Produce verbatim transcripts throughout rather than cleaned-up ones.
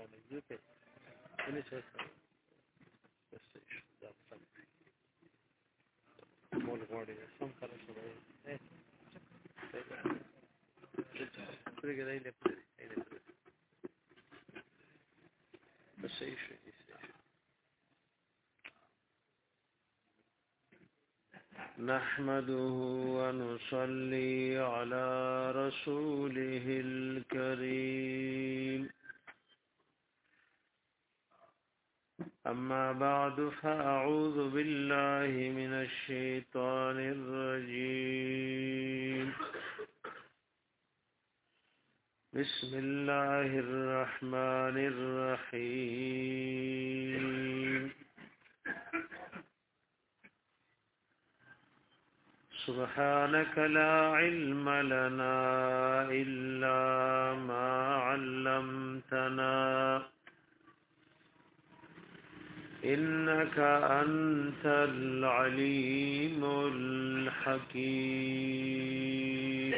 یو په څه څه بس دا سم مول غوړي سم کار شوی اے پرګه دی له بس شي شي نحمده ونصلي على رسوله الكريم أما بعد فأعوذ بالله من الشيطان الرجيم بسم الله الرحمن الرحيم سبحانك لا علم لنا إلا ما علمتنا إنك أنت العليم الحكيم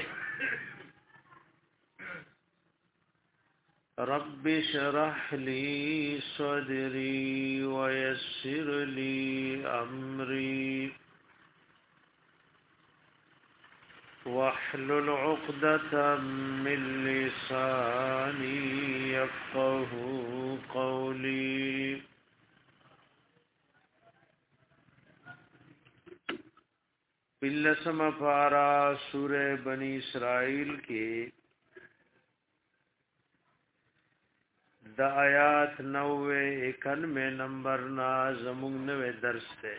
رب اشرح لي صدري ويسر لي أمري واحلل عقدة من لساني يفقه قولي بلسم پارا سورہ بنی اسرائیل کے دا آیات نوے اکانوے نمبر نا زمون نوے درس تے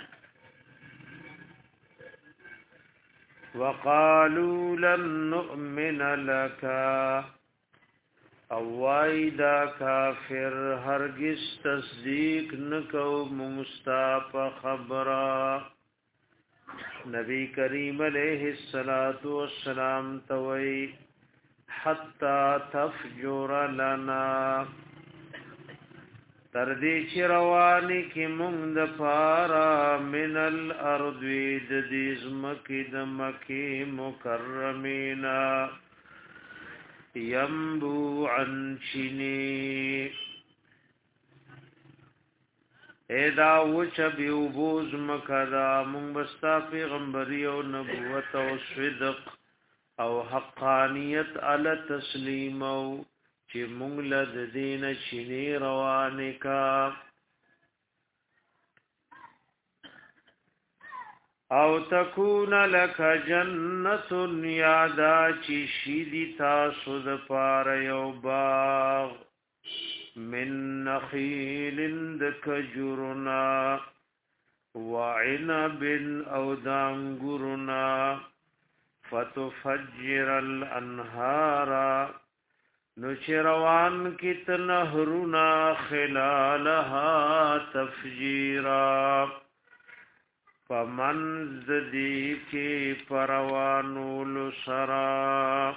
وقالوا لن نؤمن لك اوائدا کافر ہرگز تصدیق نکو مستاپ خبرا نبی کریم علیہ الصلوۃ والسلام توئی حتا تفجر لنا تردی چروانی کی مونږ د پارا من الارض د دې زمکی د مکی مکرمینا ينبوعا چینی ایدا وچ بیوبوز مکدا مونږ بستا پیغمبري او نبوت او صدق او حقانیت ال تسلیم او چې مونږ له دین چینی روانه کا او تکون لک جنت یادا چې شیدی تاسو د پار یو باغ من نخیل دکجرنا وعنب او دانگرنا فتفجر الانهار نچروان کت نهرنا خلالها تفجیرا فمن زدی کی پروانو لسرا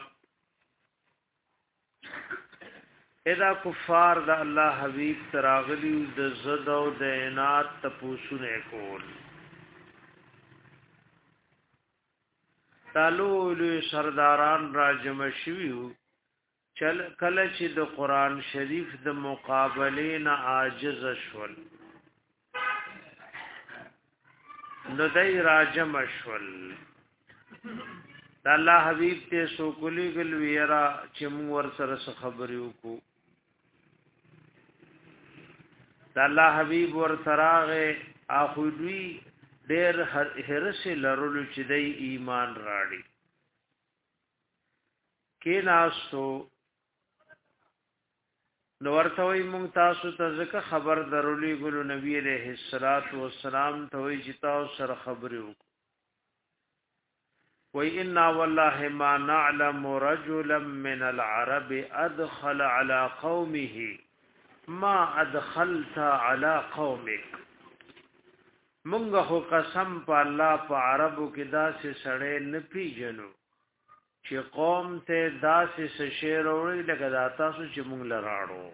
اذا کفار د الله حبیب تراغلی د زد او د عنایت تپوسونه کول تالو سرداران راجم شویو چل کله چې د قران شریف د مقابله نه عاجز شول نو دای راجم شول د الله حبیب ته سو کلی گل ویرا چې مو ور سره خبرې وکړو د الله حبیب ور تراغه اخوی ډېر هرڅ لرلو چې د ایمان راړي کې ناسو نو ورته وي مونږ تاسو ته ځکه خبر درولې ګلو نبی عليه الصلاه والسلام ته وي چې تاسو سره خبرې وکړو وی انا والله ما نعلم رجلا من العرب ادخل على قومه ما ادخلت على قومك مونږ هو قسم په الله په عربو کې داسې سړی نه پیژنو چې قوم ته داسې شعر اوري لکه دا تاسو چې مونږ لراړو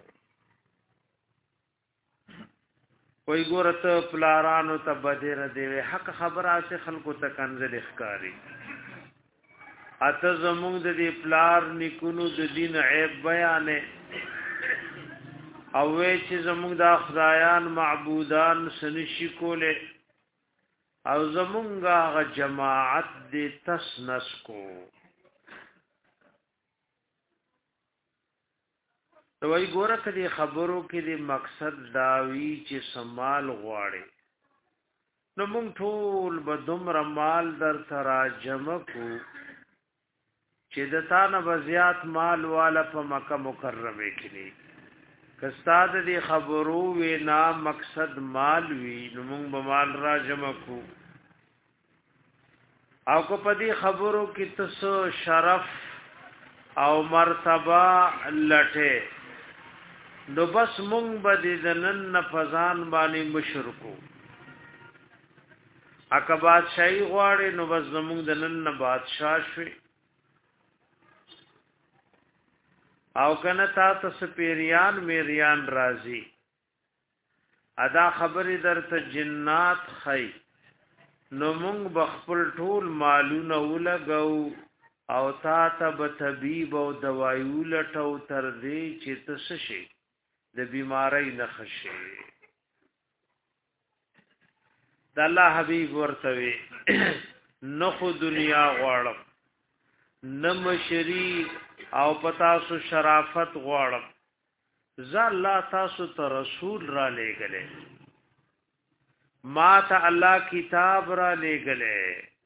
کوئی ګورته پلارانو ته بدر دی حق خبره سه خلکو ته کنزل ښکاری اته زمونږ د دې پلار نکونو د دین عیب بیانې او وی چې زمونږ د خدایان معبودان سنشي کوله او زمونږ هغه جماعت دې تسنس کو دوی ګوره کدي خبرو کې دې مقصد داوی چې سمال غواړي نو مونږ ټول به دومره مال در سره جمع کو چې د تا نه بزیات مال والا په مکه مکرمه کې دي کستاد دې خبرو وینا مقصد مال وی نو مونږ به مال را جمع کو او کو پدې خبرو کې تاسو شرف او مرتبه لټه نو بس مونږ به دې نن فزان باندې مشرکو اکه بادشاہي غواړي نو بس زمونږ د نن بادشاہ شوي او کنه تا ته پیریان میریان راضي ادا خبرې درته جنات خي نو مونږ بخپل ټول مالونه ولګو او تا ته به طبيب او دوايو لټو تر دې چې تاسو شي د بیماری نه خشي د الله حبيب ورته نو خو دنیا غواړم نه مشری او پتا سو شرافت غواړم ز الله تاسو ته رسول را لېګلې ما ته الله کتاب را لېګلې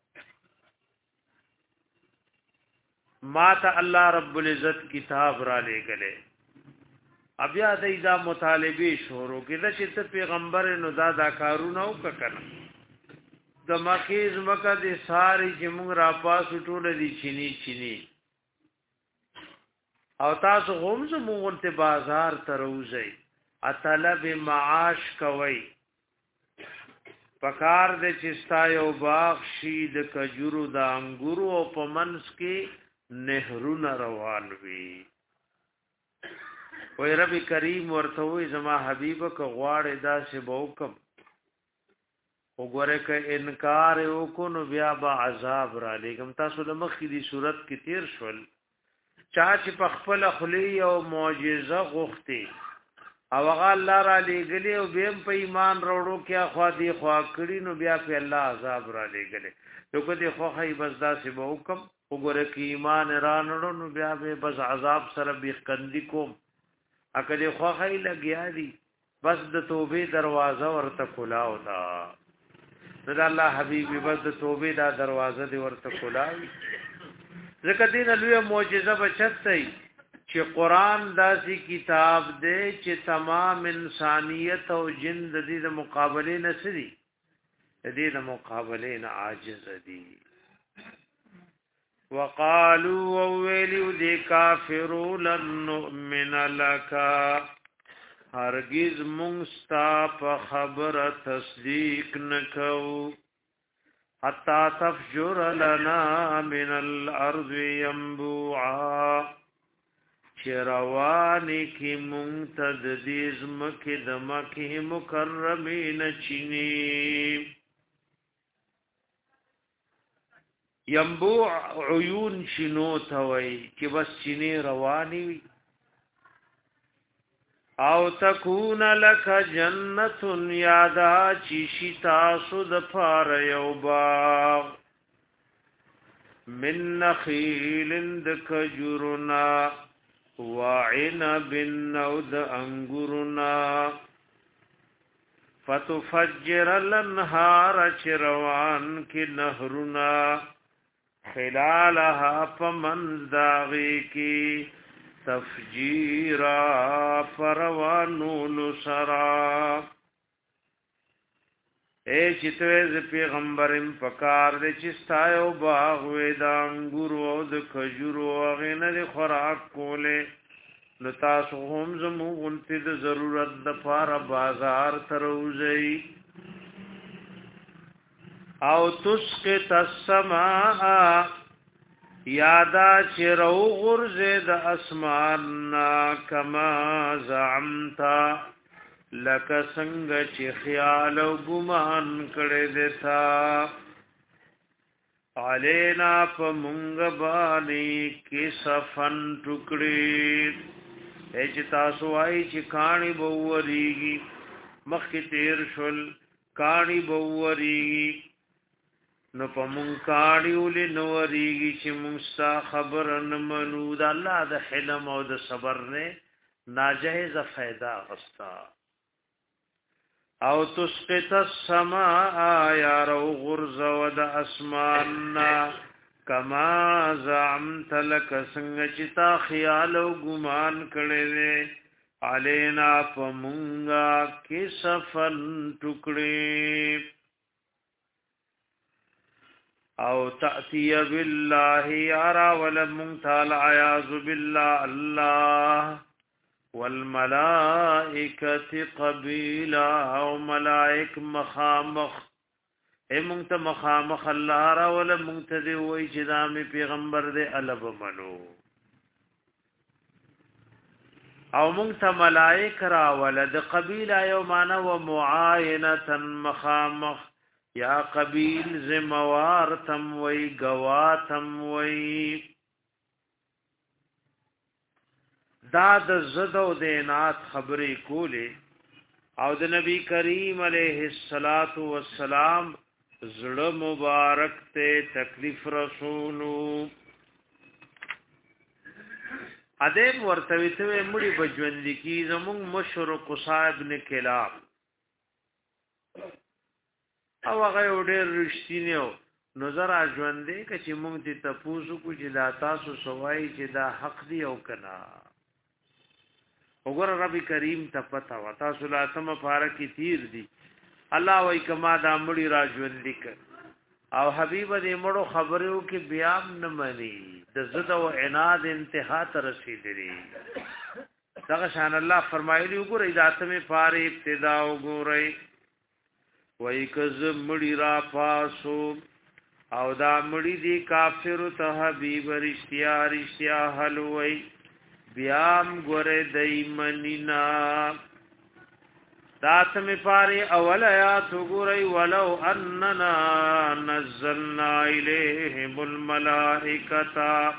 ما ته الله رب العزت کتاب را لېګلې بیا دای دا مطالبه شروع کړه چې ته پیغمبر نو دا دا کارونه وکړه د مکیز مکه دي ساری چې موږ را پاس ټوله دي چینی چینی او تاسو هم زموږ ته بازار تروځي اطلب معاش کوي پکار د چستا یو باغ شي د کجورو د انګورو او پمنس کې نهرونه روان وي وای رب کریم ورته وي زما حبیب کو غواړي دا سه بوکم وګوره ک انکار وکړو نو بیا به عذاب را لګم تاسو د مخې دی صورت کې تیر شول چا چې په خپل خلی او معجزه غوښتي او هغه الله را لګلی او بیم په ایمان وروړو کې اخوا دی خوا کړی نو بیا په الله عذاب را لګلی نو کدي خو هي بس دا سه بوکم وګوره کې ایمان را نړو نو بیا به بس عذاب سره بیخ کندي کوم اکه دی خو هي لګیا دي بس د توبې دروازه ورته کلاو دا د الله حبيبي بس د توبې دا دروازه دی ورته کلاوي ځکه دین لوی معجزه بچتای چې قران داسي کتاب دی چې تمام انسانيت او جن د دې د مقابله نه سړي د دې د مقابله نه عاجز دي وقالوا ويلوا دي کافرون لن نؤمن لك هرگز مونستا په خبره تصدیق نکو حتا تفجر لنا من الارض ينبوعا چروانی کی منتدیز مکی دمکی مکرمین چینی ينبوع عيون شنو توي چې بس چینی رواني وي او تکون لك جنت یادا چی شتا سود فار یو باغ من نخیل دکجرنا وعنب نود انگرنا فتفجر الانهار چروان کی نهرنا خلالها پمنز داغی کی تفجیرا پروانون سرا اے چتویز پیغمبرم پکار دے چستایو باغوی دا انگورو او دا کجورو اغین دی خوراک کولے نتاسو هم زمو غنتی دا ضرورت دا پارا بازار تروزئی او تسقط السماء یادا چرو غرزه د اسمان کما زعمتا لک څنګه چې خیال او ګمان کړي دتا علینا په مونږ باندې کې صفن ټکړي چې تاسو وایي چې کانی بووریږي مخکې تیر شول کانی بووریږي نو په مونږ کانی ولې نو وریږي چې مونږ ستا خبر نه منو د الله د حلم او د صبر نه ناجایز فائدہ غستا او تسقط السماء یا رو غرز ود اسماننا کما زعمت لك څنګه چې تا خیال او ګمان کړې علینا پمونگا کسفن ټکړې او تأتی بالله یارا ولمن تعالی عیاذ بالله الله والملائکه قبیلا او ملائک مخامخ اے مونږ مخامخ الله را ولمن ته وی چې دا می پیغمبر دې الب منو او مونږ ته ملائک را ولد قبیلا یو معنا و معاینه مخامخ یا قبیل زموار تم وی گواتم وی دا د زد او دینات خبرې کولې او د نبی کریم علیه الصلاۃ والسلام زړه مبارک ته تکلیف رسولو ادم ورته ویته مړي بجوند کی زمون مشرق صاحب نے کلام او هغه ډېر رښتینیو نظر اژوندې ک چې مونږ دې تاسو کو چې دا تاسو سوای چې دا حق دی او کنا وګوره رب کریم ته پتا و تاسو لا سم فارکی تیر دی الله وای کما دا مړي راژوندې ک او حبیب دې مړو خبرو کې بیا نه مني د زد او عناد انتها ته رسیدلی دغه شان الله فرمایلی وګوره ذاتمه فار ابتدا وګورئ وای کز مړی را پاسو او دا مړی دی کافر ته حبیب رښتیا رښتیا حلوي بیام ګره دایمنینا ذات می پاره اول آیات وګورئ ولو اننا نزلنا الیهم الملائکه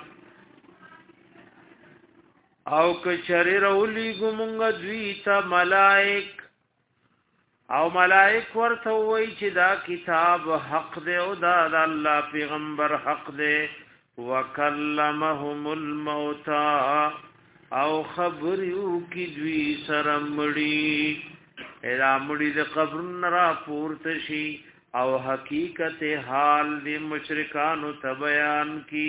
او کچری رولی ګمږ دوی ته ملائک او ملائک ورته وای چې دا کتاب حق دی او دا د الله پیغمبر حق دی وکلمهم الموتى او خبر یو کی دوی سره مړي اې مړي د قبر را پورته شي او حقیقت حال د مشرکانو ته بیان کی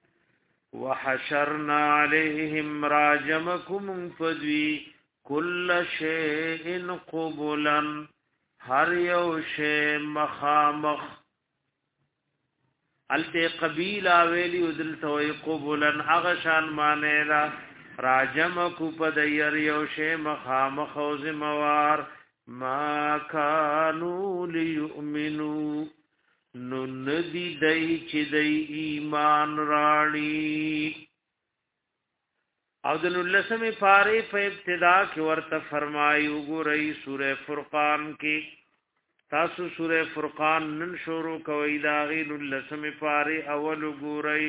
وحشرنا عليهم راجمكم فدوی کل شیء قبلا هر یو شی مخامخ الته قبیلا ویلی ودلته وی قبلا اغشان مانیلا راجم کو پد ير یو شی مخامخ او زموار ما كانوا ليؤمنوا نو ندی دای چې دای ایمان راړي او د لسمه پاره په ابتدا کې ورته فرمایو ګورئ سوره فرقان کې تاسو سوره فرقان نن شروع کوي دا غي لسمه پاره اول ګورئ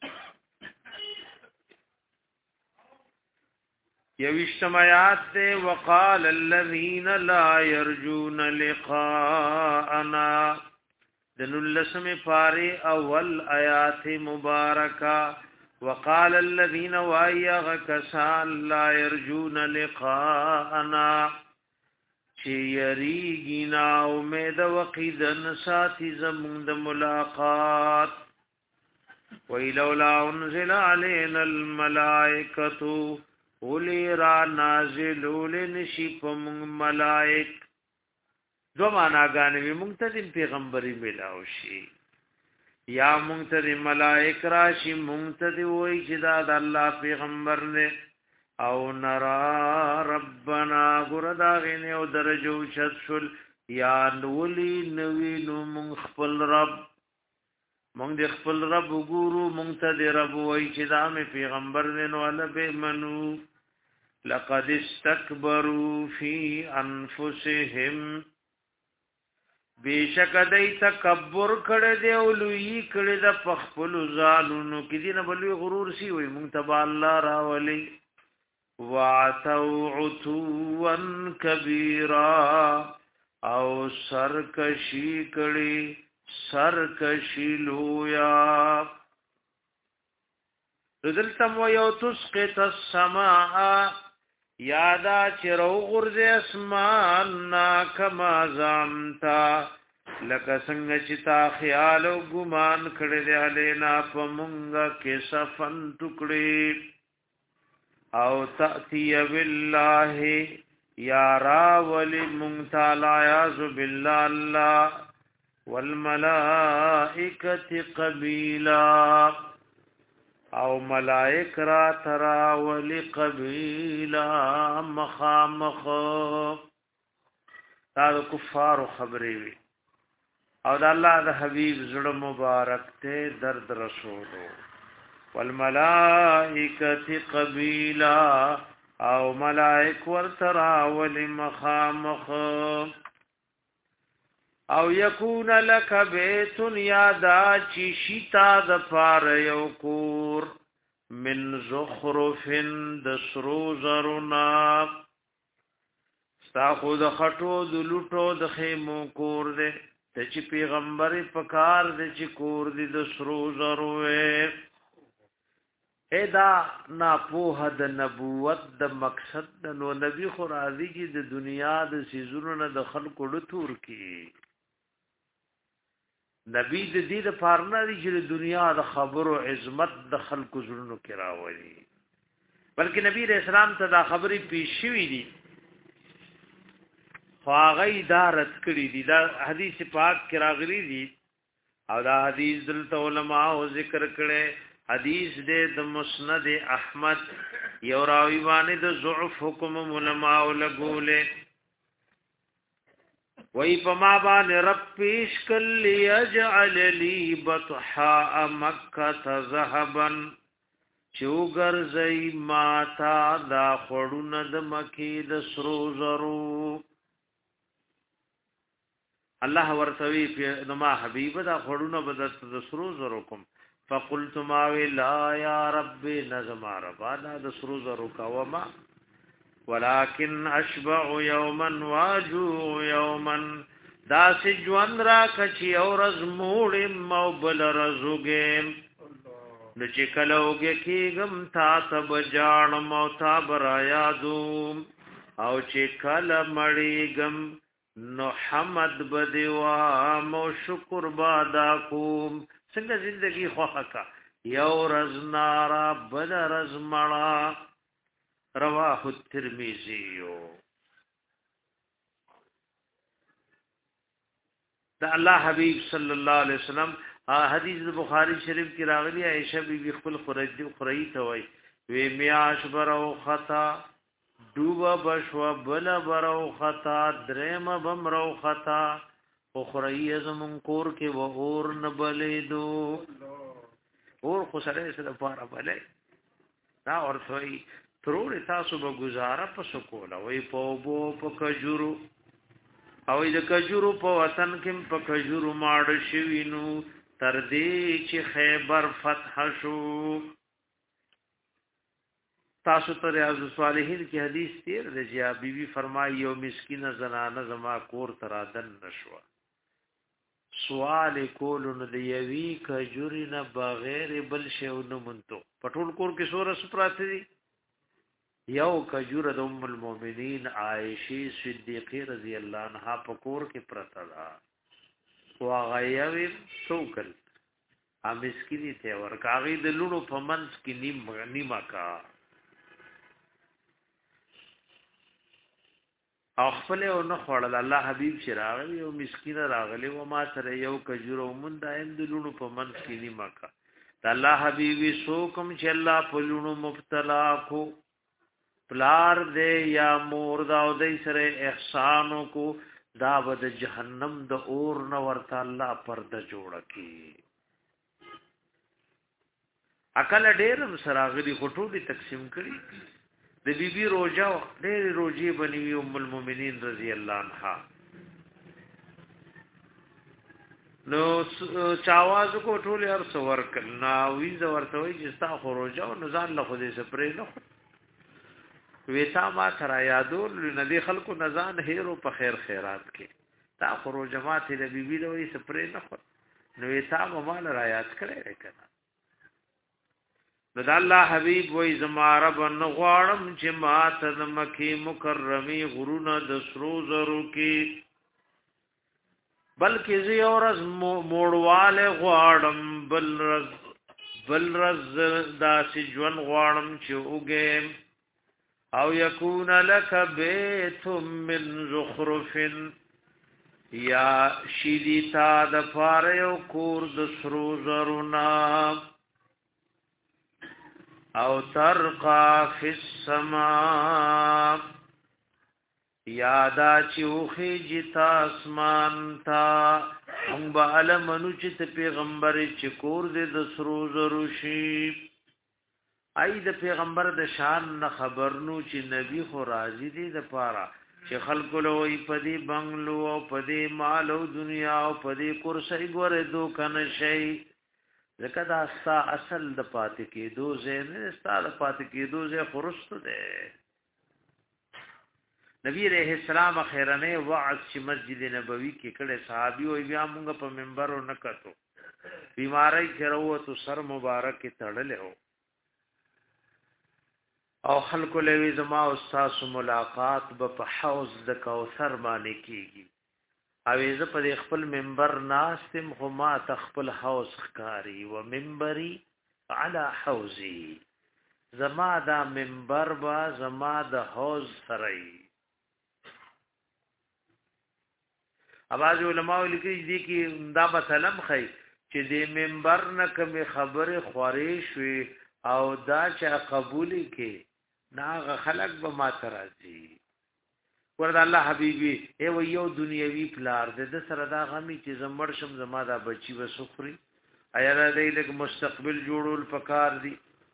یوشتمات ته وقال الذين لا يرجون لقاءنا د لسمه پاره اول آیات مبارکه وقال الذين وايغ كسان لا يرجون لقاءنا چه یریگینا امید وقیدن ساتی زمون د ملاقات ویلولا انزل علينا الملائکة اولی را نازل اولی نشیپ مونگ ملائک دو معناگانوی مونگتدین پیغمبری ملاوشی یا مونږ ته ملائک راشي مونږ ته وای چې دا د الله پیغمبر نه او نرا ربنا ګردا غنه او درجو شل یا نولی نوی نو مونږ خپل رب مونږ د خپل رب ګورو مونږ ته رب وای چې دا مې پیغمبر نه نو البه منو لقد استكبروا في انفسهم بیشک دای تکبر کړه دی او لوی کړه د پخپل ځانونو کې دینه بلوي غرور سی وي مونږ تبا الله راولي وعتوا عتوا کبیرا او سرکشی کړي سرکشی لویا دلتم و یو تسقط السماء یادا چرو غرز اسمان کما زامتا لکه څنګه چې تا خیال او ګمان کړی دی علینا پمونګه کې صفن ټکړي او تأتی بالله یا را ولی مونتالا یعز بالله اللہ والملائکت قبیلا او ملائک را ترا ولی قبیلا مخامخ دا کفار خبری وی او دا الله د حبیب زړه مبارک ته درد رسولو والملائکت قبیلا او ملائک ورترا ولی مخامخ او یکون لک بیت یادا چی شیتا د پار یو کور من زخرف د سرو زرنا ستا خود خطو د لوټو د خیمو کور دے ته چې پیغمبر پکار دے چې کور دی د سرو زروه ادا نا پوه د نبوت د مقصد د نو نبی خو راضی کی د دنیا د سيزونو نه د خلقو لتور کی نبی د دې د پارنا دی چې د دنیا د خبرو عظمت د خلقو زړونو کې راوړي بلکې نبی رسول الله ته دا خبرې پیښ شوې دي خواغی دارت کړي دي دا حدیث پاک کې راغلي دي او دا حدیث دلته علماء او ذکر کړي حدیث دې د مسند احمد یو راوی باندې د ضعف حکم علماء لګولې وای په ما باندې رب پیش کل یجعل لی بطحاء مکه ذهبا چوغر زئی ماتا دا خړونه د مکی د سرو زرو الله ورتوی په ما حبیب دا خړونه بدست د سرو زرو کوم فقلت ما لا یا رب نظم ربا دا د سرو زرو کا وما ولكن اشبع يوما واجوع يوما دا سجوان را کچی اورز موڑ موبل رزوگیم نچی کلوگی کیگم تا تب جان موتا برا یادوم او چی کل مڑیگم نو حمد بدوام و شکر بادا کوم څنګه زندگی خوخه کا یو رز نارا بل رز مړه رواه الترمذی دا الله حبیب صلی الله علیه وسلم حدیث بخاری شریف کی راغلی عائشہ بی بی خپل خرج خری ته وای وی میاش برو خطا دوبا بشوا بل برو خطا درم بمرو خطا خری زمون کور کې و اور نبلې دو اور خو سره سره پاره بلې دا ورته ترور تاسو به گزاره په سکولا وای په بو په کجورو او د کجورو په وطن کې په کجورو ماړ شوینو تر دې چې خیبر فتح شو تاسو ته ریاض الصالحین کی حدیث تیر رجیا بیبي فرمایي یو مسکینه زنانه زما کور ترادن نشوا سوال کولو نو دی یوی کجوری نه بغیر بل شیو نه منتو پټول کور کې سور سپراته دي یو کجور د ام المؤمنین عائشہ صدیقہ رضی الله عنها په کور کې پرتا ده واغیوی څوکل ا مسکینی ته ورکاغي د لونو په منځ کې نیم نیمه کا او خپل او نه خړل الله حبیب چې راغلی او مسکینه راغلی و ما سره یو کجور او مون دایم د لونو په منځ کې نیمه کا د الله حبیبي سوکم چې الله په لونو مبتلا کو پلار دے یا مور دا او دې سره احسانو کو دا بد جهنم د اور نو ورته الله پرده جوړ کی عقل ډېر سراغلی خټو دي تقسیم کړي د بیبي روزه ډېر روزي بنوي ام المؤمنین رضی الله عنها نو چاواز کو ټول هر څور کنا وی ز ورته وي چې تا خو روزه او نزان له خو دې سپرې نه ویتا ما ترا یادول ندی خلکو نزان هیرو په خیر خیرات کې تا خرو جماعت د بیبي د وې سپری نه خو نو ویتا مال را یاد کړی کنه نو د الله حبیب وې زما رب نو غواړم چې ما ته د مکی مکرمی غرونه د سرو زرو کې بلکې زی اورز موړواله غواړم بل رز بل رز داسې ژوند غواړم چې وګم او یکون لک بیت من زخرف یا شیدیتا د فاریو کور د سرو زرونا او ترقا فی السماء یادا چوخی جتا اسمان تا هم با علمنو چت پیغمبر چکور دے د سرو زرو شی ای د پیغمبر د شان نه خبرنو چې نبی خو راضی دی د پاره چې خلق له وی پدی بنگلو او پدی مال او دنیا او پدی کرسی ګوره دو کنه شی زکه دا استا اصل د پاتې کې دو زین استا د پاتې کې دو زې خرست ده نبی علیہ السلام خیرنه وعظ چې مسجد نبوی کې کړه صحابي او بیا موږ په منبر او نکټو بیماری کې وروه تو سر مبارک تړلې او او خلق له زما او استاد ملاقات په حوض د کوثر باندې کیږي او زه په خپل منبر ناستم هما تخپل حوض خکاری و منبري على حوزي زما دا منبر با زما د حوض سره اواز علماء لیکي دي کې دا مثلا خي چې د منبر نه کوم خبره خوري شوي او دا چې قبول کې ناغه خلق به ما ترازي ورته الله حبيبي ای و یو دنیوي پلار د سره دا غمي چې زمړ شم زما دا بچي وسخري ایا دا د مستقبل جوړول پکار دي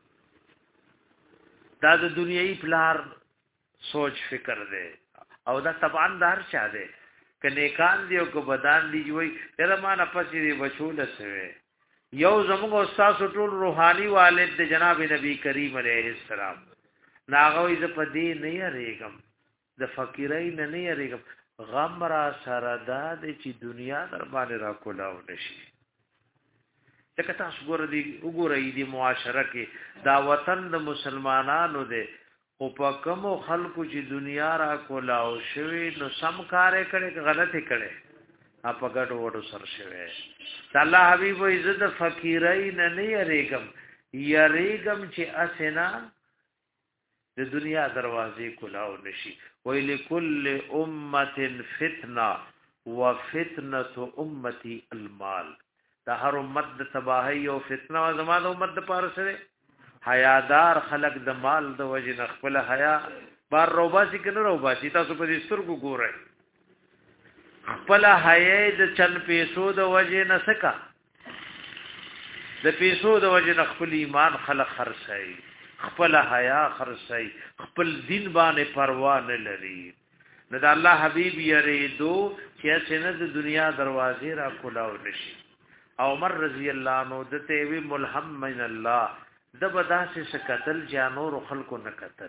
دا د دنیوي پلار سوچ فکر دی او دا طبعا دار چا دی کنه کان دی او کو بدان دی وي تر ما نه پسې دی وشول سوي یو زموږ استاد ټول روحاني والد د جناب نبی کریم علیه السلام ناغوی ز پدی نه یریګم د فقیرای نه نه یریګم غم را سره د چې دنیا در باندې را کولاو نشي څنګه تاسو ګور دی وګورئ دی معاشره کې دا وطن د مسلمانانو دی او په کوم خلکو چې دنیا را کولاو شوی نو سم کار کړي غلطي کړي اپ غټو وډو سر شوی الله حبیب عزت فقیرای نه نه یریګم یریګم چې اسنا د دنیا دروازې کولاو نشي ویل کل امه فتنه وفتنه امتي المال دا هر امت د تباہی او فتنه او زمانه امت د پاره سره حیادار خلق د مال د وجه نخپل حیا بار روباسي کنه روباسي تاسو په دې سترګو ګورئ خپل حیا د چن پیسو د وجه نسکا د پیسو د وجه نخپل ایمان خلق خرڅي خپل حیا خرڅي خپل دین باندې پروا نه لري نو د الله حبيب یریدو چې څنګه د دنیا دروازې را کولاو نشي او عمر رضی الله عنه د ته وی ملهم من الله د بداسه سکتل جانور خلکو نه قتل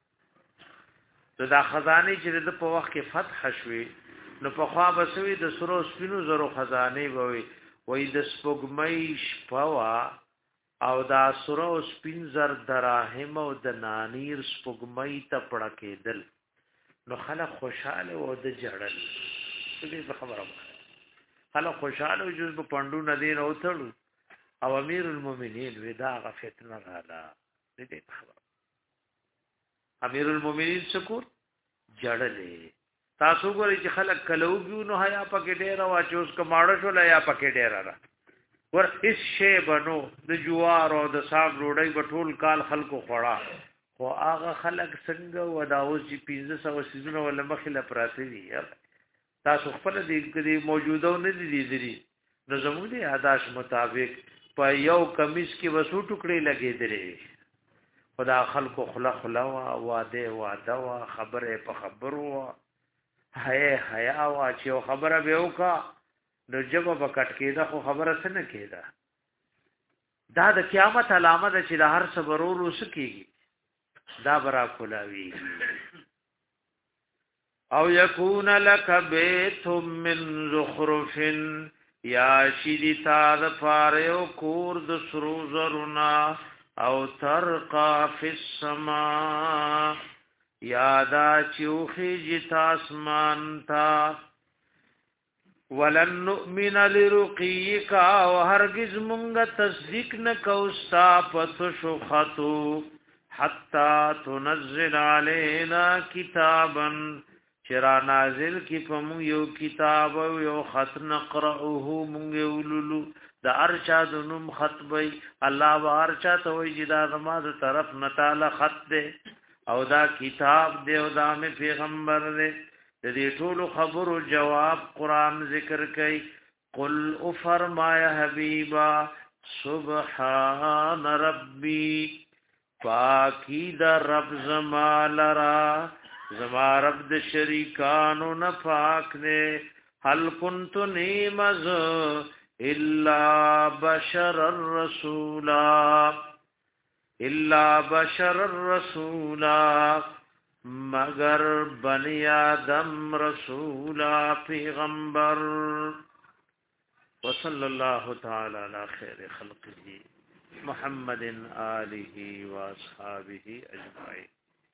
دا خزانه چې د په وخت کې فتح شوي نو په خوا بسوي د سرو سپینو زرو خزانه وي وې د سپوږمۍ شپوا او دا سرو سپین زر دراهم او د نانیر سپوږمۍ ته پړه کېدل نو خلک خوشاله او د جړل دې خبره خلک خوشاله او جز په پندو ندین او تړو او امیر المؤمنین ودا غفتنا غالا دې خبره امیر المؤمنین سکور جړلې تاسو ګورئ چې خلک کلوګو نو حیا پکې ډیر واچوس کماړه شو لا یا پکې ډیر را ور هیڅ شی بنو د جوار او د صاحب روړی بټول کال خلکو خورا خو هغه خلک څنګه وداوس چې پنځه سو سيزونه ولا مخله پراته دي تاسو خپل دې موجوده نه دي دي نو زموږ د عادت مطابق په یو کمیس کې وسو ټوکړي لګېدلې خدا خلکو خلا خلا وا واده واده وا خبره په خبرو حیا حیا وا چې خبره به وکا نو جبه پکټ کېده خو خبره څنګه کېده دا د قیامت علامه ده چې د هر صبرورو سکیږي دا برا کولاوی او یکون لک بیت من زخرف یا شیدی تا د فاریو کور د سرو زرنا او ترقا فی السما یادا چوخی جتا اسمان تا ولن نؤمن لرقیک او هرگز مونږ تصدیق نکوستا پتشو خطو حتا تنزل علینا کتابا چرا نازل کی پم یو کتاب یو خط نقرأه مونږ ولولو د ارشا د نوم خط وی الله و ارشا ته وی چې دا نماز طرف نتاله خط ده او دا کتاب دی او دا مې پیغمبر دی د دې ټولو خبرو جواب قران ذکر کوي قل او فرمایا حبیبا سبحان ربی پاکی دا رب زمالرا زما رب د شریکانو نه پاک دے هل كنت نیمز الا بشر الرسولا الا بشر الرسولا مگر بنی آدم رسولا پیغمبر وصلی اللہ تعالی علی خیر خلقه محمد آلہ و اصحابہ اجمعین.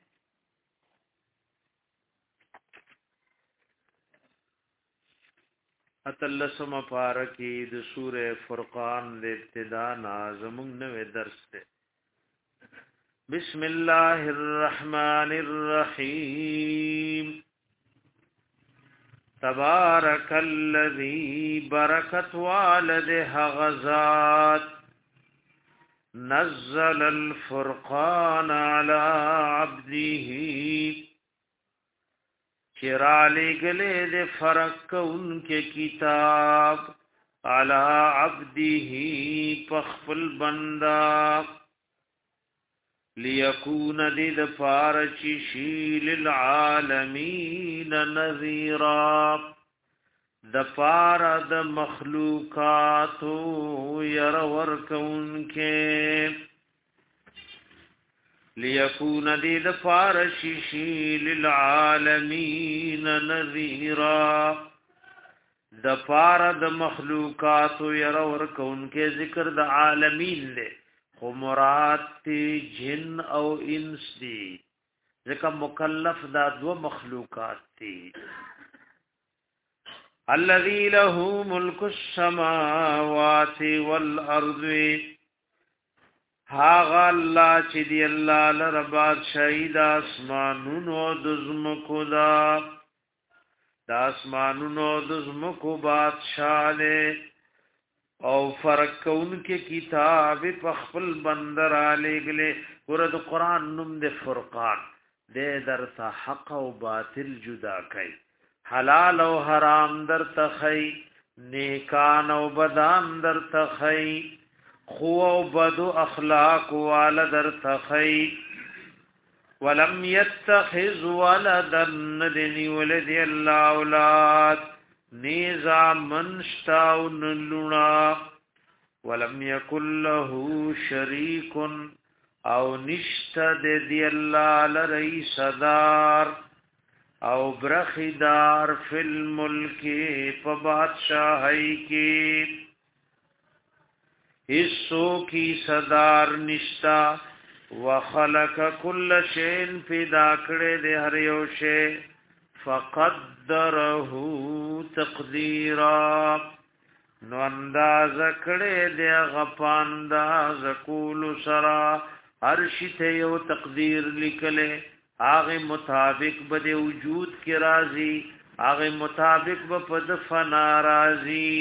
اتلسم پارکی د سورہ فرقان د ابتدا نازمون نوے درس دے. بسم اللہ الرحمن الرحیم تبارک الذی برکت والده غزات نزل الفرقان على عبده چرالی گلے دے فرق ان کے کتاب علی عبده پخفل بندہ لیکون دید پارچی شیل العالمین نذیرا د پارا د مخلوقاتو یرورک ان کے لیکون دید فارشی للعالمین نذیرا د پارا د مخلوقات یرور کون کے ذکر د عالمین لے خو مراد تی جن او انس دی ذکر مکلف دا دو مخلوقات تی الذی له ملک السماوات والارض هاغ الله چې دی الله لرباد شهید اسمانونو د زمکو دا د اسمانونو د زمکو بادشاہ دې او فرق کون کې کتاب په خپل بندر علی ګله ورته قران نوم د فرقان دې درته حق او باطل جدا کوي حلال او حرام درته خي نیکان او بدان درته خي خو او بدو اخلاق والدر تخی ولم يتخذ ولدا ندنی ولدی اللہ اولاد نیزا منشتاو نلونا ولم یکن له شریک او نشتد دی اللہ لرئی صدار او برخدار فی الملک فبادشاہی کی حصو کی صدار نشتا وخلق کل شین پیدا کړه د هر یو شی فقدره تقدیرا نو انداز کړه د غپانداز کول سرا هر شی ته یو تقدیر لیکله هغه مطابق به وجود کی راضی هغه مطابق به پد فنا راضی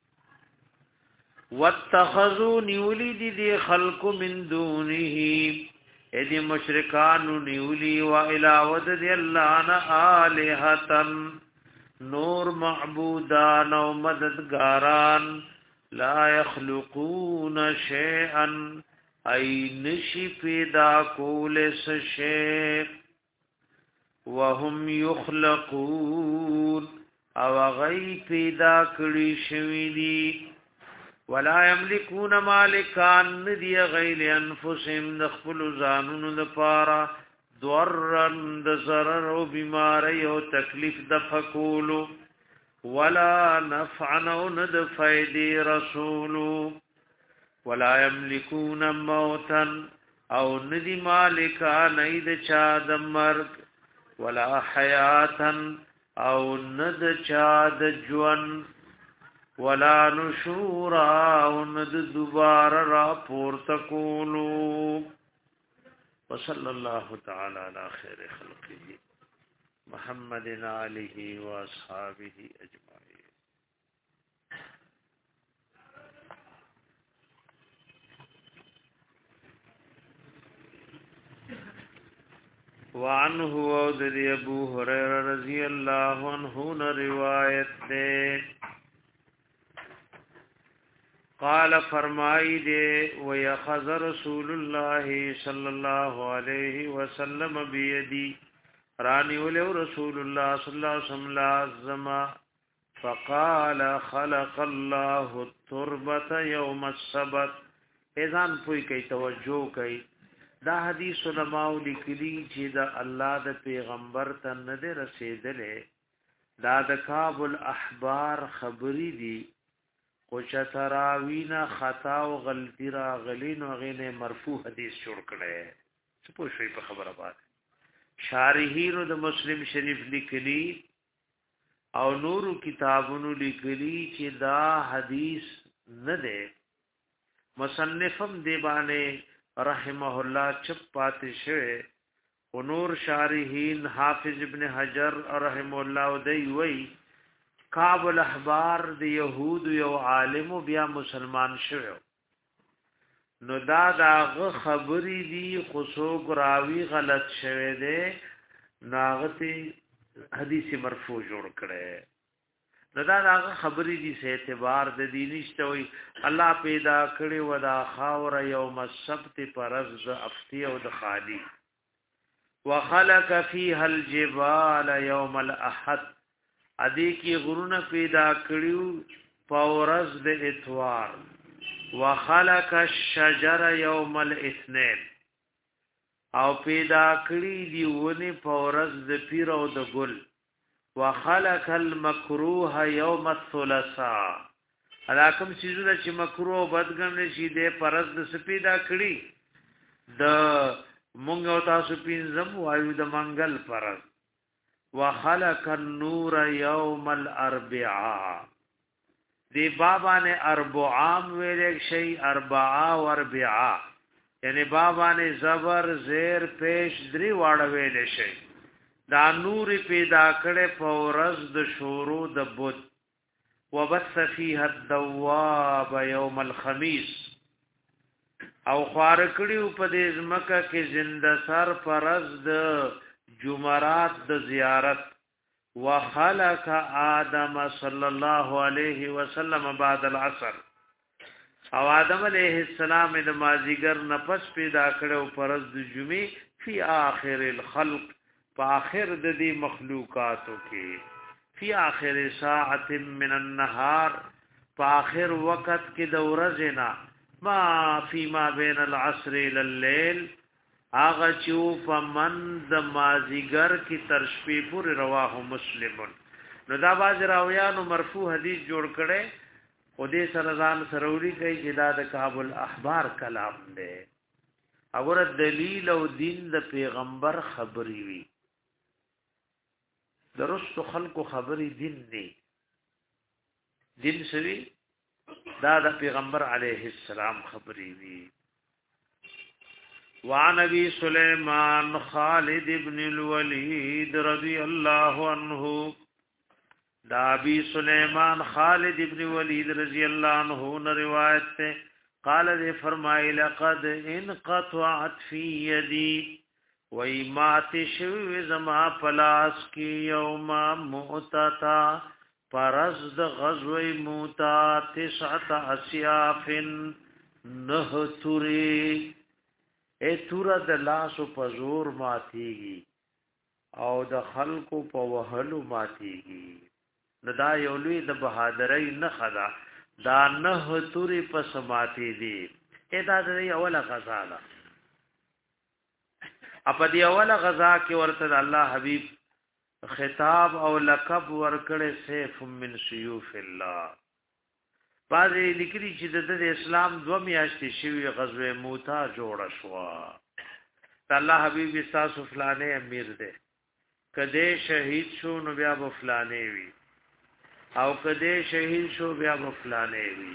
واتخذوا نیولی دی دی خلق من دونه ایدی مشرکان نیولی و علاوت دی اللہ نا آلہتن نور معبودان و مددگاران لا يخلقون شیئا ای نشی پیدا کولس شیئ وهم یخلقون او غی پیدا کری شوی دی ولا يملكون مالکان ندی غیر انفسهم دخل زانون دپارا ضررن د ضرر او بیماری او تکلیف د فکولو ولا نفعن او ند فیدی رسولو ولا يملكون موتا او ندی مالکان اید چا د مرگ ولا حیاتا او ند چا د جون ولا نشورا او ند دوباره را پورتکولو وصلى الله تعالى على خير خلقه محمد آله واصحابه اجمعين. وعنه وذ ابو هريره رضي الله عنه روایت ده قال فرمائی دے وَيَخَذَ رسول الله صلی اللہ علیہ وسلم بیدی رانی ولیو رسول اللہ صلی اللہ علیہ وسلم لازم فقال خلق الله التربة يوم السبت ایزان پوئی کئی توجہ کئی دا حدیث علماء لکلی چی دا اللہ دا پیغمبر تا ندے رسیدلے دا دا کعب الاحبار خبری دی او چتراوینا خطا او غلطی را غلین او غینه مرفوع حدیث جوړ کړي څه پوه شوي په خبره باندې شارحین د مسلم شریف لیکلی او نورو کتابونو لیکلی چې دا حدیث نه ده مصنفم دی باندې رحمه الله چپ پاتې شوی او نور شارحین حافظ ابن حجر رحمه الله دی وی کعب الاحبار د یهود یو عالم بیا مسلمان شوی نو دا داغه خبرې دی خصو راوی غلط شوی دی ناغتی حدیث مرفوع جوړ کړي نو دا داغه خبرې دی سه اعتبار د دینشته وي الله پیدا کړي ودا خاور یوم السبت پرز افتی او د خالی وخلق فيها الجبال يوم الاحد ادی کی غرونه پیدا کړیو پورز د اتوار وخلق الشجر يوم الاثنين او پیدا کړی دی ونه پورز د پیر او د ګل وخلق المکروه يوم الثلاثاء الاکم چیزونه چې مکروه بدګم شي د پرز د سپیدا کړی د مونږ او تاسو پینځم وایو د منګل پرز وخلق النور يوم الاربعاء دی بابا نے اربعام ویل شی اربعاء و اربعاء یعنی بابا نے زبر زیر پیش دری واړه ویل شی دا نور پیدا کړي فورز د شورو د بوت وبث فيها الدواب يوم الخميس او خوار کړي په دې ځمکه کې زنده سر فرض د جمعرات د زیارت وخلق آدم صلی الله علیه وسلم بعد العصر او آدم علیہ السلام د مازیګر نفس پیدا کړو پرز د جمعې فی آخر الخلق په اخر د دې مخلوقاتو کې فی آخر ساعه من النهار په اخر وخت کې د ورځې نه ما فی ما بین العصر الى الليل آغا چو فمن د مازیګر کی ترشپی پور رواه مسلمون نو دا باز راویانو مرفوع حدیث جوړ کړي او دې سره ځان سروړي کوي چې دا د کعب الاحبار کلام دی اور دلیل او دین د پیغمبر خبري وي درست خلق خبري دین دی دین سوي دا د پیغمبر علیه السلام خبري وي وعن ابي سليمان خالد بن الوليد رضي الله عنه دا ابي سليمان خالد بن وليد رضي الله عنه روایت ہے قال دے فرمائے لقد انقطعت في يدي وما تشو زما پلاس کی یوم موتتا پرز د غزوه موتا تسعت اسیاف نهتری اے تورا د لاسو په زور ماتيږي او د خلقو په وهلو ماتيږي ندا یو لوی د بهادرۍ نه خدا دا نه توري په سماتي دي ادا د اوله غزا ده اپ دی اوله غزا کې ورته الله حبيب خطاب او لقب ورکړې سيف من سيوف الله بعضی لیکلي چې د اسلام دو میاشتې شوی غزوه موتا جوړه شو الله حبيب تاسو فلانه امیر ده کده شهید شو نو بیا به فلانه وي او کده شهید شو بیا به فلانه وي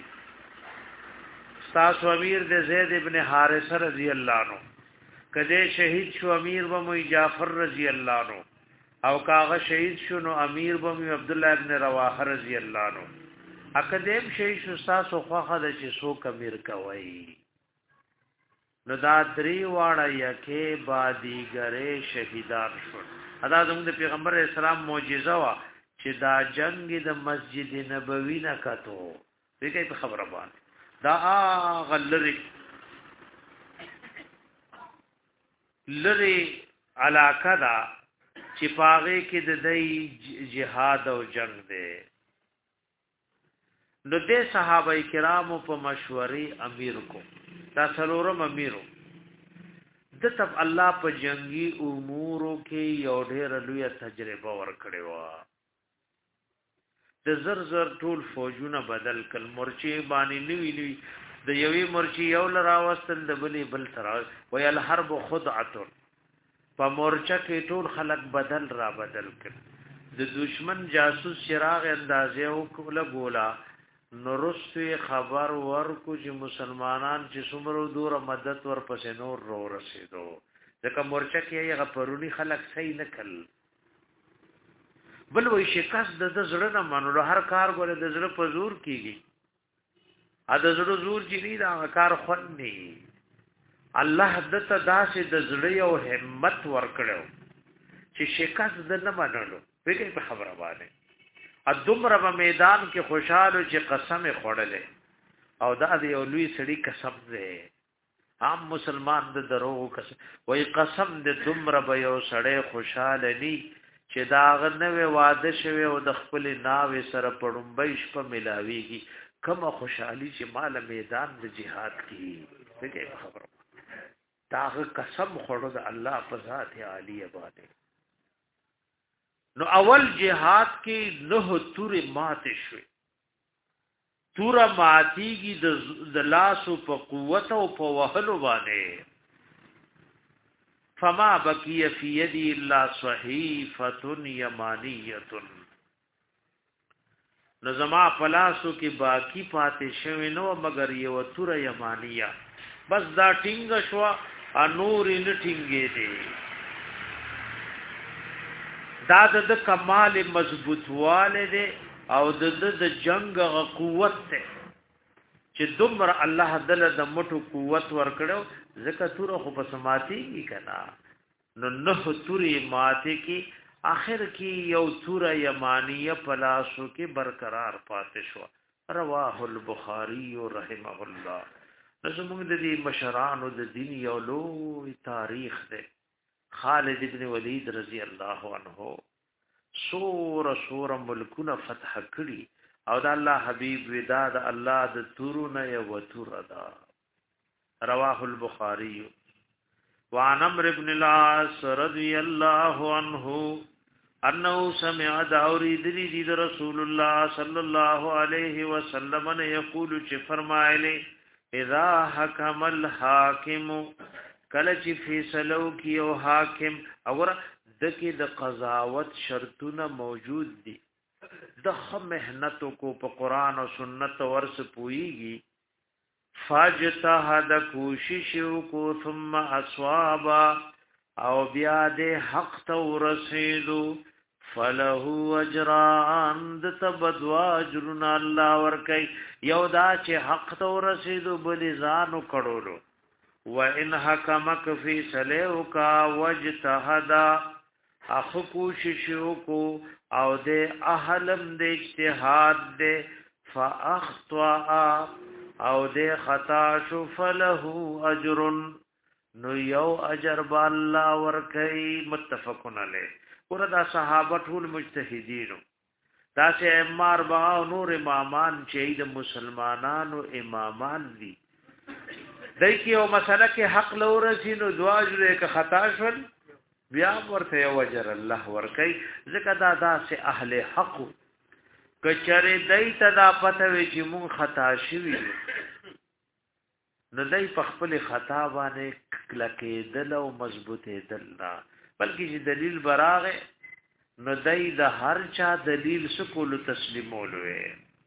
تاسو امیر ده زید ابن حارثه رضی الله عنه کده شهید شو امیر به جعفر رضی الله عنه او کاغه شهید شو نو امیر به عبد الله ابن رواحه رضی الله عنه اکدیم شهید شو تاسو خوخه د چې سو کمیر کوي نو دا درې واړه یکه بادیګره شهیدان شو ادا زموږ د پیغمبر اسلام معجزه وا چې دا جنگ د مسجد نبوي نه کتو دغه په خبره باندې دا غلری لری علاقه دا چې پاغه کې د دې جهاد او جنگ دی نو دې صحابه کرامو په مشورې امیر کو دا سلورم امیرو د تب الله په جنگي امورو کې یو ډېر لوی تجربه ورکړې و د زر زر ټول فوجونه بدل کل مرچي باندې نیوی نیوی د یوې مرچي یو لراوستل د بلې بل تر وی الحرب خدعه په مورچه کې ټول خلق بدل را بدل کړ د دشمن جاسوس چراغ اندازې وکړه ګولا نورستوی خبر ورکو چې مسلمانان چې څومره دور مدد ورپسې نور رو رسیدو ځکه مورچه کې هغه پرونی خلک صحیح نه کړل بل وی شکست د زړه نه منلو هر کار ګوره د زړه په زور کیږي ا د زړه زور چې نه دا کار خون نه الله دته داسې د زړه یو همت ورکړو چې شکست د نه منلو وګورئ په خبره باندې ادمره په میدان کې خوشاله چې قسم خوړلې او دا د یو لوی سړي قسم دی عام مسلمان د دروغ قسم وای قسم د دمره به یو سړی خوشاله ني چې دا غنوي واده شوی او د خپل ناوې سره پړمبې شپه ملاويږي کومه خوشحالي چې مال میدان د جهاد کې دغه خبره دا قسم خوړو د الله په ذات عالیه باندې نو اول جهاد کې نه تورې مات شوي تور ماتيږي د لاسو په قوت او په وهلو باندې فما بقي في يدي الا صحيفه يمانيه نو زما پلاسو کې باقی پاتې شوی نو مگر یو تور یمانیه بس دا ټینګ شو انور نه ټینګې دي دا د کمال مضبوطواله دي او د د جنگ غ قوت ته چې دمر الله دل د مټو قوت ورکړو زکه تور خو په سماتی کی کنا نو نه توري ماته کی اخر کی یو تور یمانیه پلاسو کې برقرار پاتې شو رواه البخاری رحمه الله نظم د دې مشرانو د دین یو لوی تاریخ دی خالد ابن ولید رضی الله عنه سور سور ملکونه فتح کړي او د الله حبیب ودا د الله د تورونه یو تور ادا رواه البخاری وعن عمرو بن العاص رضی الله عنه انه سمع داوری دلی دی رسول الله صلی الله علیه وسلم نے یقول چې فرمایلی اذا حکم الحاکم کله چې فیصلو کی او حاکم اور دکې د قضاوت شرطونه موجود دي د خ مهنت کو په قران او سنت ورس پويږي فاجتهد کوشش کو ثم اصواب او بیا د حق ته رسیدو فله اجران د تبدوا اجرنا الله ورکي یو دا چې حق ته رسیدو بل ځانو کړولو وَإِنْ حَكَمَكَ فِي سَلَيْهُكَ وَاجْتَهَدَ اخ کوششو کو او دے احلم دے اجتہاد دے فَأَخْطَأَ او دے خطا شو فَلَهُ أَجْرٌ نو یو اجر با اللہ ورکی متفقن علیہ وردا صحابہ ټول مجتہدینو دا چې امار با نور امامان چې د مسلمانانو امامان دي دای کی او مسله کې حق لورسی نو دعا جوړه ک خطا شول بیا ورته وجر الله ور کوي ځکه دا داسې اهل حق کچره دای ته دا پته وي چې مون خطا شوی نو دای په خپل خطا باندې کلکې دل او مضبوطه دل نه بلکې چې دلیل براغه نو دای د هر چا دلیل سکول تسلیمول وي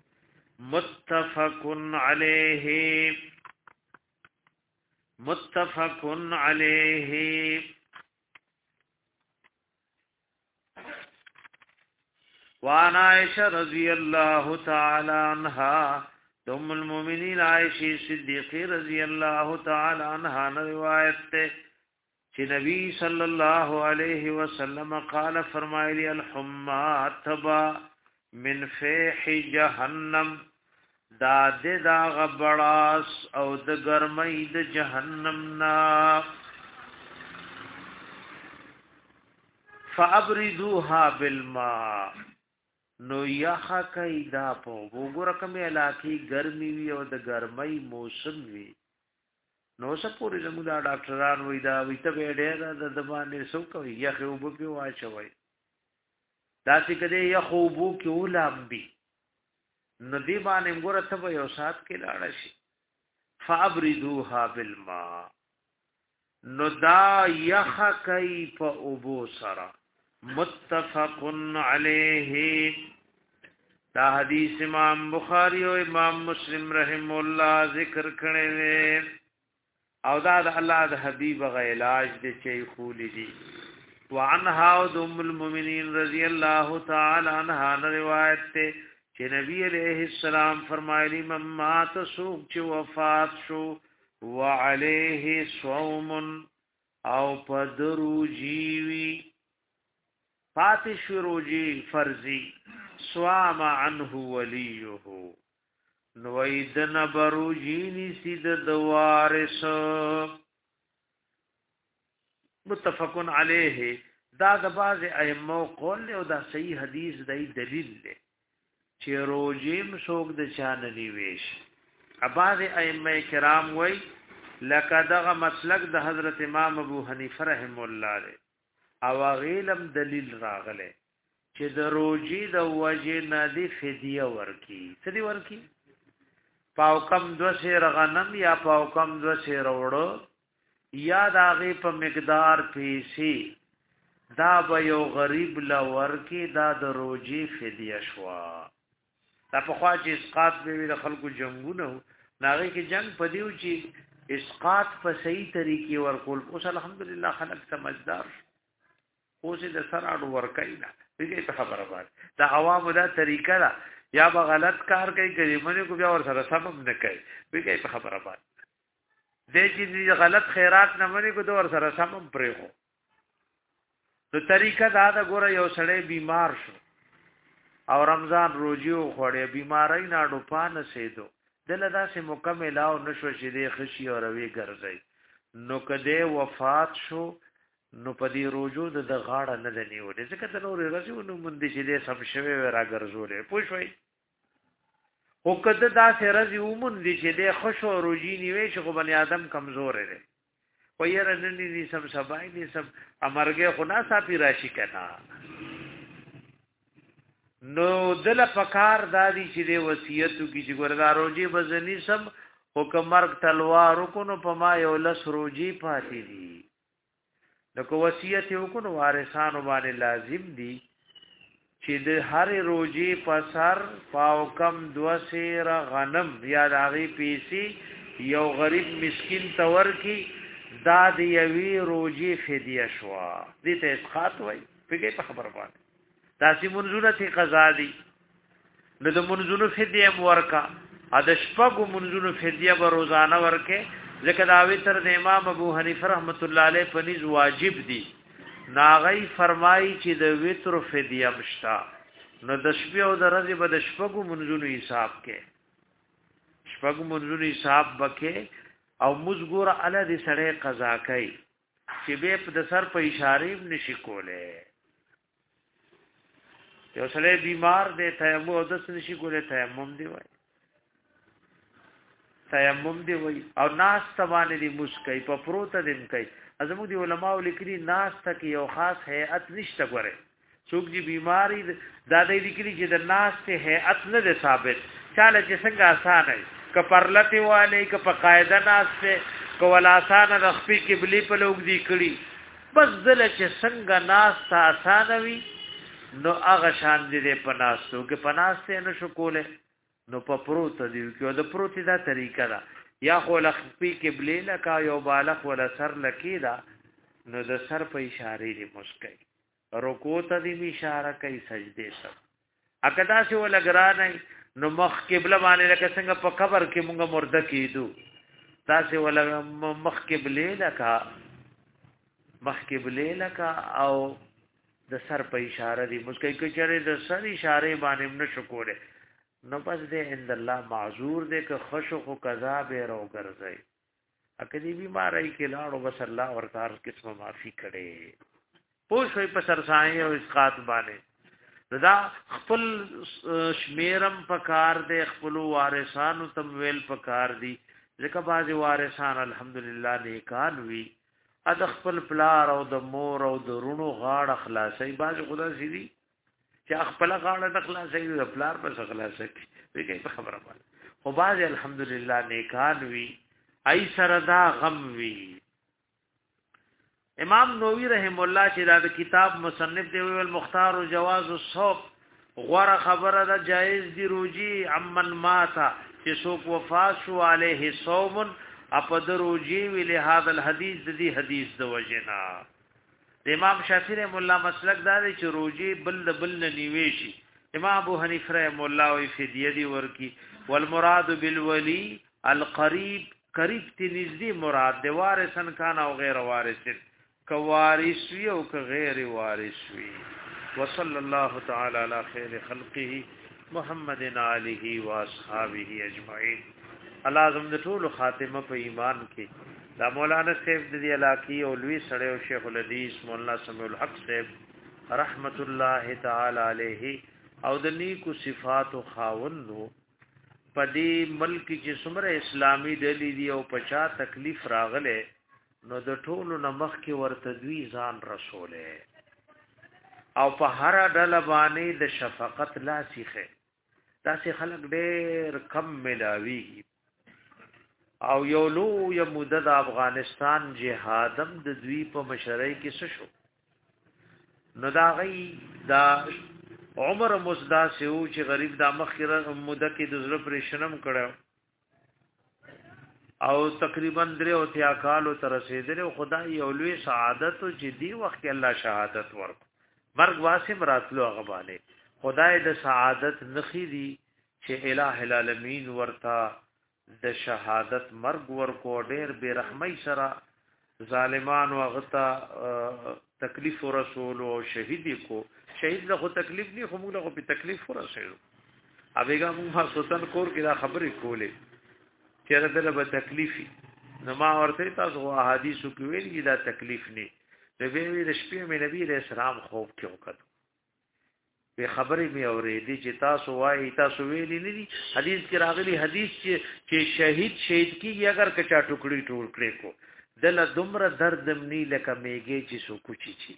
متفقن علیه متفقن علیه وعن عائشة رضی اللہ تعالی عنها ام المؤمنین عائشہ صدیقہ رضی اللہ تعالی عنها روایت تے کہ نبی صلی اللہ علیہ وسلم قال فرمائے الحمى تبا من فیح جہنم دا د دا غبڑاس او د گرمی د جہنم نا فابردوها بالماء نو یخا کیدا په وګوره کومه علاقې ګرمي وي او د ګرمۍ موسم وي نو سپوري زموږ دا ډاکټران وې دا وې ته ډېر د دمانې سو کوي یخ وب په واچوي دا چې کده یخ وب کې ولامبي ندی باندې وګوره ته یو سات کې لاړ شي فابردوها بالماء نو دا یخ کای په اوبو سره متفقن علیه دا حدیث امام بخاری او امام مسلم رحم الله ذکر کړي او دا د الله د حبیب غ علاج دي چې خول دي وعنها ام المؤمنین رضی الله تعالی عنها روایت ته چې نبی علیہ السلام فرمایلی مما تسوق چې وفات شو وعليه صوم او پدرو جیوی پاتش روجی فرضی سوام عنه ولیه نویدن بروجینی سید دوارس متفقن علیه دا د باز ائمه قول او دا صحیح حدیث دی دلیل دی چې روجیم سوق د چان نیویش اباظ ائمه کرام وای لکه دغه مسلک د حضرت امام ابو حنیفه رحم الله علیه او غیلم دلیل راغله چې د روجی د وجه ندی فدیه ورکی څه دی ورکی پاو کم دو سیر غنم یا پاو کم دو سیر وړو یا داغه په مقدار پیسې دا به یو غریب لور کې دا د روجی فدیه شوا دا په خوا چې اسقاط به د خلکو جنگونه ناغه کې جنگ پدیو چې اسقاط په صحیح طریقې ورکول اوس الحمدلله خلک سمجھدار اوس د سراډ ورکاینا دغه په خبره باندې دا عوامو دا طریقه ده یا به غلط کار کوي ګریمونه کو بیا ور سره سبب نه کوي دغه په خبره باندې د چې غلط خیرات نه مني کو د ور سره سبب پرې هو نو طریقه دا دا ګوره یو سړی بیمار شو او رمضان روزیو خوړې بیماری نه اډو پانه سیدو دله داسې مکمل او نشو چې د خشي او روي ګرځي نو کده وفات شو نو پدی روزو د غاړه نه دنیولې ځکه د نور ورځو نو مونږ چې دې سم شوي را ګرځولې پوښوي او کده دا سره یومون دي چې د خوشو روزي نیوي چې بنی آدم کمزور دی و ير نن دي سم سبای دي سم امرګه خنا صافي راشي کنا نو دل پکار دادی چې د وصیتو کی چې ګرداروجي بزنی سم حکمرګ تلوار کو نو پما یو لس روجي پاتې دي نو کو وصیت یو کو نو وارثانو باندې لازم دي چې د هر روزي پسر پاو کم دو سیر غنم یا داغي پیسي یو غریب مسکین تور کی دا دی یوی روزي فدیه شوا دې ته اسقاط وای پیګه په خبر باندې تاسو منځونه ته قضا دي نو د منځونو فدیه ورکا ا د شپږو منځونو فدیه به روزانه ورکه ځکه دا وتر د امام ابو حنیفه رحمت الله علیه پنځ واجب دي ناغی فرمای چې د وتر فدیه مشتا نو د شپې او د ورځې به د شپږو منځونو حساب کې شپږو منځونو حساب وکې او مزګور علی د سړی قضا کوي چې به په د سر په اشاره نشي کوله یو سړی بیمار دی تیمم او د نشي کولای تیمم دی وای تیمم دی وای او ناس تبانه دی مسکای په پروت دیم کوي ازمو دی علماء لیکلي ناس ته کې یو خاص هيئت نشته ګوره څوک چې بیماری دا دی لیکلي چې د ناس ته هيئت نه ده ثابت چاله چې څنګه آسان ہے ک پرلته والے ک په قاعده ناس ته کو ولا آسان رخپی قبلی په لوګ دی کړي بس دل چې څنګه ناس ته آسان وي نو هغه شان دې په ناستو کې په ناسته نه شو کوله نو په پروت دی کې د پروت دا طریقه ده یا خو لخپی قبلی لکا یو بالغ ولا سر لکیدا نو د سر په اشاره دی مسکای رکوع ته دی اشاره کوي سجده سره اکدا سی ولا ګرانای نو مخ قبله باندې لکه څنګه په قبر کې مونږه مرده کیدو تاسو ولا مخ قبله لکا مخ قبله لکا او د سر په اشاره دی مسکای کې چره د سر اشاره باندې نشو کوله نو پس دې اند الله معذور دې که خشو خو قضا به رو ګرځي اکدی بیماری کې لاړو بس الله ورکار قسمه معافي کړي پوښوي په سرسای او اسقاط باندې دا خپل شمیرم پکار دې خپل وارثانو تم ویل پکار دي ځکه بعضي وارثان الحمدلله نیکان وی ا د خپل پلار او د مور او د رونو غاړه خلاصي باز خدا سيدي چې خپل غاړه د خلاصي د پلار په خلاصي وی په خبره باندې خو باز الحمدلله نیکان وی ای سره دا غم وی امام نووي رحم الله چې دا د کتاب مصنف دی ویل مختار جواز الصوم غوړه خبره ده جایز دی روجي عمن ماتا چې څوک وفات شو عليه صوم اپد روجی وی له هذا الحديث د دې حدیث د وجنا امام شافعی رحم الله مسلک دا دی چې روجی بل بل نیوي شي امام ابو حنیفه رحم الله وی فدیه دی ورکی والمراد بالولی القریب قریب تی نزدې مراد دی وارثن کان او غیر وارث ک وارث وی او ک غیر وارث وی وصلی الله تعالی علی خیر خلقه محمد علیه و اصحابہ اجمعین الله زم د ټول خاتمه په ایمان کې دا مولانا سیف د دی علاقی او لوی سړی او شیخ الحدیث مولانا سمیع الحق صاحب رحمت الله تعالی علیه او د نیکو صفات او خاوندو په دې ملک چې څومره اسلامی دلی دی او پچا تکلیف راغله نو د ټولو نمخ کې ورته دوی ځان رسوله او په هر ډله باندې د شفقت لاسیخه داسې خلک ډېر کم ملاوي او یو لو ی مدد افغانستان جهادم د دوی په مشرۍ کې څه شو نو دا غي دا عمر مزدا سیو چې غریب د مخیره مدد کې د زړه پرېشنم کړو او تقریبا درې او تیا کالو تر رسیدل خدای یو لوی سعادت او جدي وخت الله شهادت ورک مرګ واسم راتلو غبانه خدای د سعادت نخي دي چې الٰه العالمین ورتا د شهادت مرګ ورکو ډېر بے رحمۍ سره ظالمان وغتا تکلیف رسول او شهید کو شهید له تکلیف نه خو موږ له په تکلیف ورسېو ابېګه موږ سوتن کور کې دا خبرې کولې چې راته به تکلیفي نو ما ورته تاسو احادیثو کې ویلي دا تکلیف نه د وی د شپې مې نبی رسول الله خوب کې وکړ به خبرې مې اورېدې چې تاسو وایي تاسو ویلي نه دي حدیث کې راغلي حدیث چې چې شهید شهید کیږي اگر کچا ټوکړي ټول کړي کو دل دمر درد منی لکه میګي چې سو کوچی چی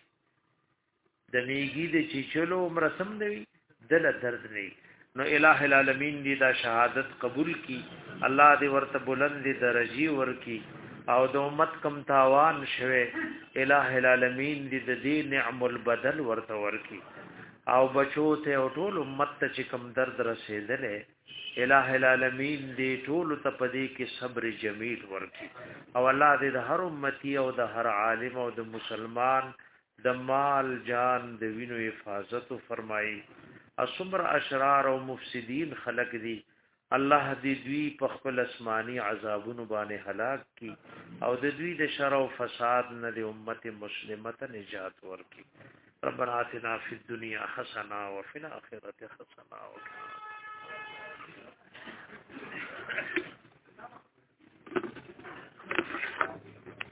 د میګي د چې چلو عمر سم دی دل درد نه نو الٰه العالمین دې دا شهادت قبول کی الله دې ورته بلند درجی ورکی او د امت کم تاوان شوه الٰه العالمین دې دې نعم البدل ورته ورکی او بچو ته او ټول امت ته چې کم درد رسیدلې الٰه العالمین دې ټول ته پدې کې صبر جمیل ورکی او الله دې د هر امتی او د هر عالم او د مسلمان د مال جان د وینو حفاظت فرمایي اسمر اشرار او مفسدين خلق دي الله دې دوی په خپل اسماني عذابونو باندې هلاک کی او د دوی د شر او فساد نه د امت مسلمه ته نجات ورکی ربنا آتنا في الدنيا حسنة وفي الآخرة حسنة